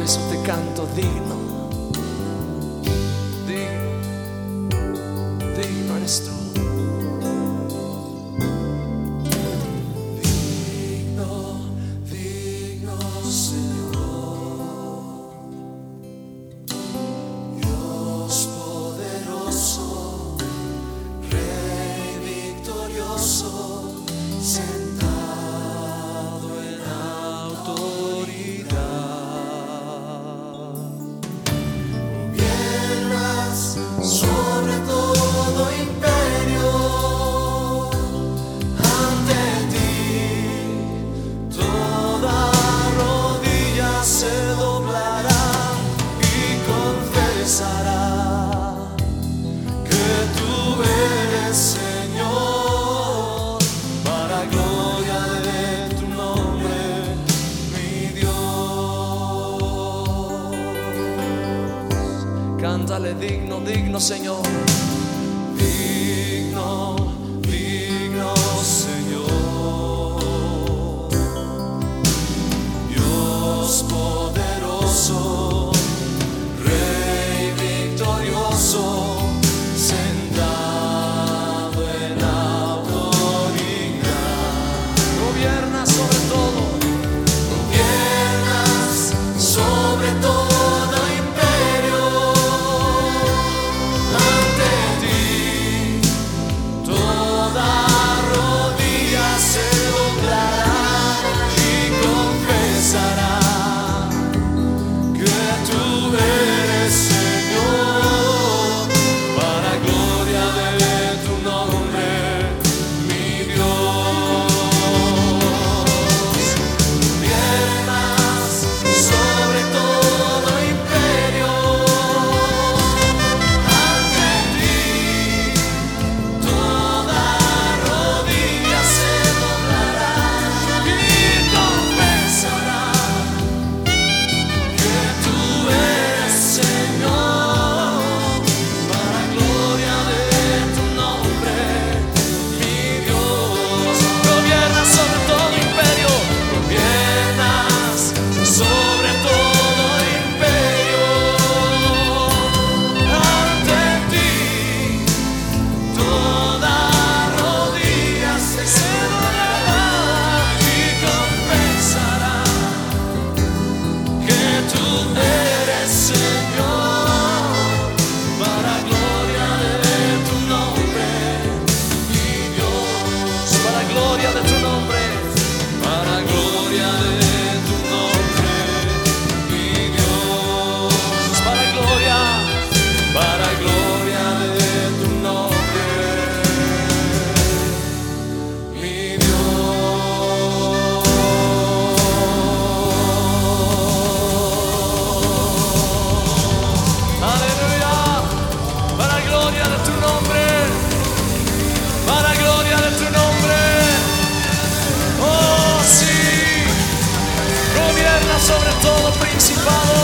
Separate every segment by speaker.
Speaker 1: eso te canto digno, digno, digno eres tú. Cántale, digno, digno Señor. Digno, digno Señor. Dios poderoso, Rey victorioso, sentado en autoridad. Gobiernas sobre todo. Gobiernas sobre todo. Sobre todo principado,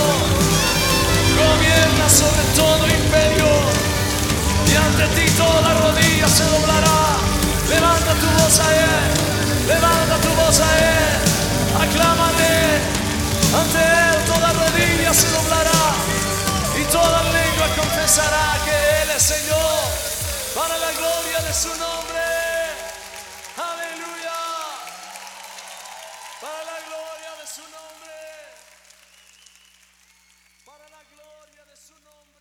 Speaker 1: gobierna sobre todo imperio, y ante ti toda rodilla se doblará. Levanta tu voz a Él, levanta tu voz a Él, aclámale. Ante Él toda rodilla se doblará y toda lengua confesará que Él es Señor, para la gloria de su nombre. Aleluya, para la gloria de su nombre. Para la gloria de su nombre.